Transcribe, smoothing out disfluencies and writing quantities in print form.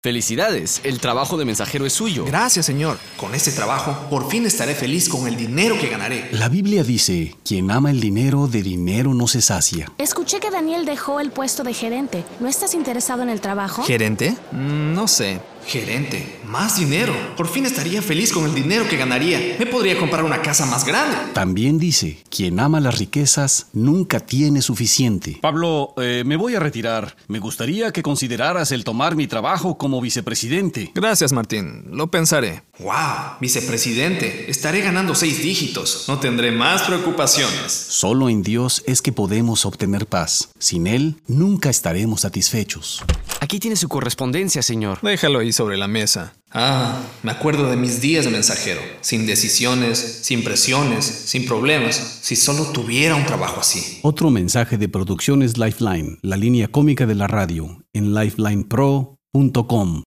Felicidades, el trabajo de mensajero es suyo. Gracias, Señor. Con este trabajo, por fin estaré feliz con el dinero que ganaré. La Biblia dice, quien ama el dinero, de dinero no se sacia. Escuché que Daniel dejó el puesto de gerente. ¿No estás interesado en el trabajo? ¿Gerente? No sé. Gerente, más dinero. Por fin estaría feliz con el dinero que ganaría. Me podría comprar una casa más grande. También dice, quien ama las riquezas nunca tiene suficiente. Pablo, me voy a retirar. Me gustaría que consideraras el tomar mi trabajo como vicepresidente. Gracias, Martín. Lo pensaré. ¡Wow! Vicepresidente. Estaré ganando 6 dígitos. No tendré más preocupaciones. Solo en Dios es que podemos obtener paz. Sin Él, nunca estaremos satisfechos. Aquí tiene su correspondencia, señor. Déjalo ahí sobre la mesa. Me acuerdo de mis días de mensajero. Sin decisiones, sin presiones, sin problemas. Si solo tuviera un trabajo así. Otro mensaje de Producciones Lifeline, la línea cómica de la radio, en lifelinepro.com.